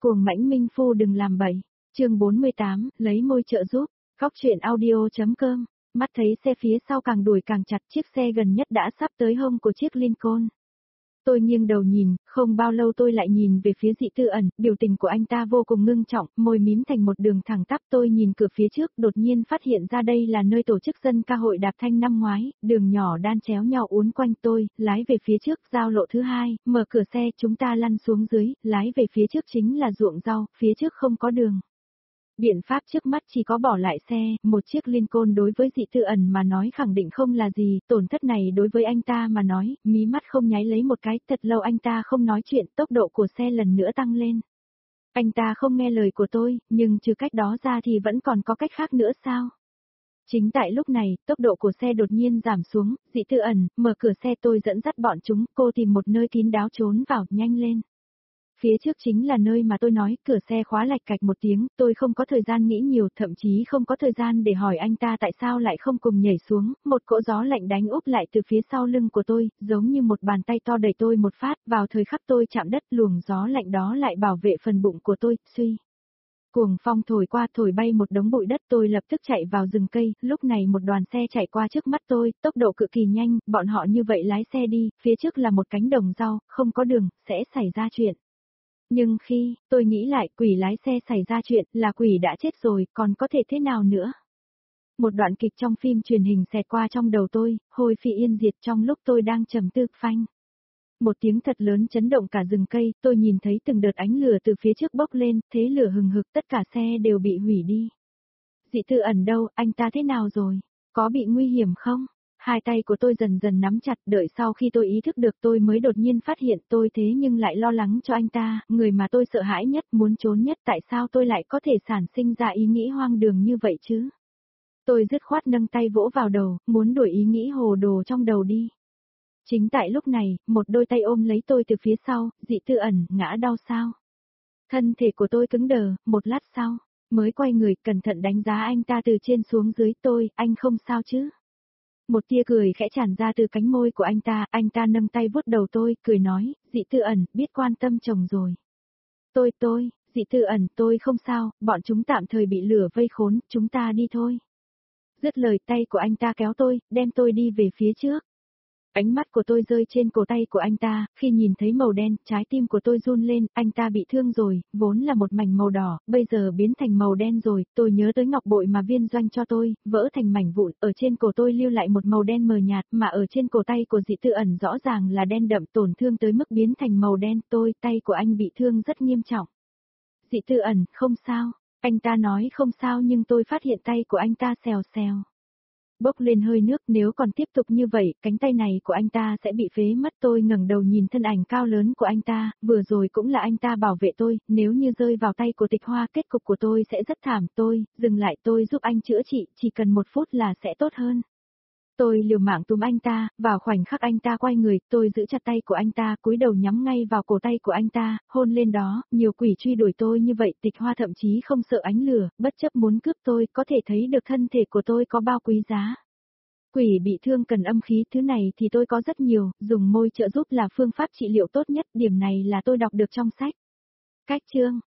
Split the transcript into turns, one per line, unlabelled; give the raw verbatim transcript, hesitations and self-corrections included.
Cuồng mãnh minh phu đừng làm bậy. Chương bốn mươi tám, lấy môi trợ giúp. Góc truyện audio.com. Mắt thấy xe phía sau càng đuổi càng chặt, chiếc xe gần nhất đã sắp tới hông của chiếc Lincoln. Tôi nghiêng đầu nhìn, không bao lâu tôi lại nhìn về phía Dị Tư Ẩn, biểu tình của anh ta vô cùng ngưng trọng, môi mím thành một đường thẳng tắp. Tôi nhìn cửa phía trước, đột nhiên phát hiện ra đây là nơi tổ chức dân ca hội đạp thanh năm ngoái, đường nhỏ đan chéo nhau uốn quanh. Tôi lái về phía trước, giao lộ thứ hai, mở cửa xe, chúng ta lăn xuống dưới, lái về phía trước chính là ruộng rau, phía trước không có đường. Biện pháp trước mắt chỉ có bỏ lại xe, một chiếc Lincoln đối với Dị Tư Ẩn mà nói khẳng định không là gì, tổn thất này đối với anh ta mà nói, mí mắt không nháy lấy một cái, thật lâu anh ta không nói chuyện, tốc độ của xe lần nữa tăng lên. Anh ta không nghe lời của tôi, nhưng trừ cách đó ra thì vẫn còn có cách khác nữa sao? Chính tại lúc này, tốc độ của xe đột nhiên giảm xuống, Dị Tư Ẩn, mở cửa xe, tôi dẫn dắt bọn chúng, cô tìm một nơi kín đáo trốn vào, nhanh lên. Phía trước chính là nơi mà tôi nói, cửa xe khóa lạch cạch một tiếng, tôi không có thời gian nghĩ nhiều, thậm chí không có thời gian để hỏi anh ta tại sao lại không cùng nhảy xuống, một cỗ gió lạnh đánh úp lại từ phía sau lưng của tôi, giống như một bàn tay to đẩy tôi một phát, vào thời khắc tôi chạm đất, luồng gió lạnh đó lại bảo vệ phần bụng của tôi, suy. Cuồng phong thổi qua, thổi bay một đống bụi đất, tôi lập tức chạy vào rừng cây, lúc này một đoàn xe chạy qua trước mắt tôi, tốc độ cực kỳ nhanh, bọn họ như vậy lái xe đi, phía trước là một cánh đồng rau, không có đường, sẽ xảy ra chuyện. Nhưng khi, tôi nghĩ lại, quỷ lái xe xảy ra chuyện, là quỷ đã chết rồi, còn có thể thế nào nữa? Một đoạn kịch trong phim truyền hình xẹt qua trong đầu tôi, hồi phi yên diệt trong lúc tôi đang trầm tư, phanh. Một tiếng thật lớn chấn động cả rừng cây, tôi nhìn thấy từng đợt ánh lửa từ phía trước bốc lên, thế lửa hừng hực, tất cả xe đều bị hủy đi. Dị Tư Ẩn đâu, anh ta thế nào rồi? Có bị nguy hiểm không? Hai tay của tôi dần dần nắm chặt, đợi sau khi tôi ý thức được tôi mới đột nhiên phát hiện tôi thế nhưng lại lo lắng cho anh ta, người mà tôi sợ hãi nhất, muốn trốn nhất, tại sao tôi lại có thể sản sinh ra ý nghĩ hoang đường như vậy chứ? Tôi dứt khoát nâng tay vỗ vào đầu, muốn đuổi ý nghĩ hồ đồ trong đầu đi. Chính tại lúc này, một đôi tay ôm lấy tôi từ phía sau, Dị Tư Ẩn, ngã đau sao? Thân thể của tôi cứng đờ, một lát sau, mới quay người, cẩn thận đánh giá anh ta từ trên xuống dưới. Tôi, anh không sao chứ? Một tia cười khẽ tràn ra từ cánh môi của anh ta, anh ta nâng tay vuốt đầu tôi, cười nói, Dị Tư Ẩn, biết quan tâm chồng rồi. Tôi, tôi, Dị Tư Ẩn, tôi không sao, bọn chúng tạm thời bị lửa vây khốn, chúng ta đi thôi. Dứt lời, tay của anh ta kéo tôi, đem tôi đi về phía trước. Ánh mắt của tôi rơi trên cổ tay của anh ta, khi nhìn thấy màu đen, trái tim của tôi run lên, anh ta bị thương rồi, vốn là một mảnh màu đỏ, bây giờ biến thành màu đen rồi, tôi nhớ tới ngọc bội mà Viên Doanh cho tôi, vỡ thành mảnh vụn, ở trên cổ tôi lưu lại một màu đen mờ nhạt, mà ở trên cổ tay của Dị Tư Ẩn rõ ràng là đen đậm, tổn thương tới mức biến thành màu đen. Tôi, tay của anh bị thương rất nghiêm trọng. Dị Tư Ẩn, không sao, anh ta nói không sao nhưng tôi phát hiện tay của anh ta xèo xèo. Bốc lên hơi nước, nếu còn tiếp tục như vậy, cánh tay này của anh ta sẽ bị phế mất. Tôi ngẩng đầu nhìn thân ảnh cao lớn của anh ta, vừa rồi cũng là anh ta bảo vệ tôi, nếu như rơi vào tay của Tịch Hoa, kết cục của tôi sẽ rất thảm. Tôi, dừng lại, tôi giúp anh chữa trị, chỉ cần một phút là sẽ tốt hơn. Tôi liều mạng túm anh ta, vào khoảnh khắc anh ta quay người, tôi giữ chặt tay của anh ta, cúi đầu nhắm ngay vào cổ tay của anh ta, hôn lên đó. Nhiều quỷ truy đuổi tôi như vậy, Tịch Hoa thậm chí không sợ ánh lửa, bất chấp muốn cướp tôi, có thể thấy được thân thể của tôi có bao quý giá. Quỷ bị thương cần âm khí, thứ này thì tôi có rất nhiều, dùng môi trợ giúp là phương pháp trị liệu tốt nhất, điểm này là tôi đọc được trong sách. Cách chương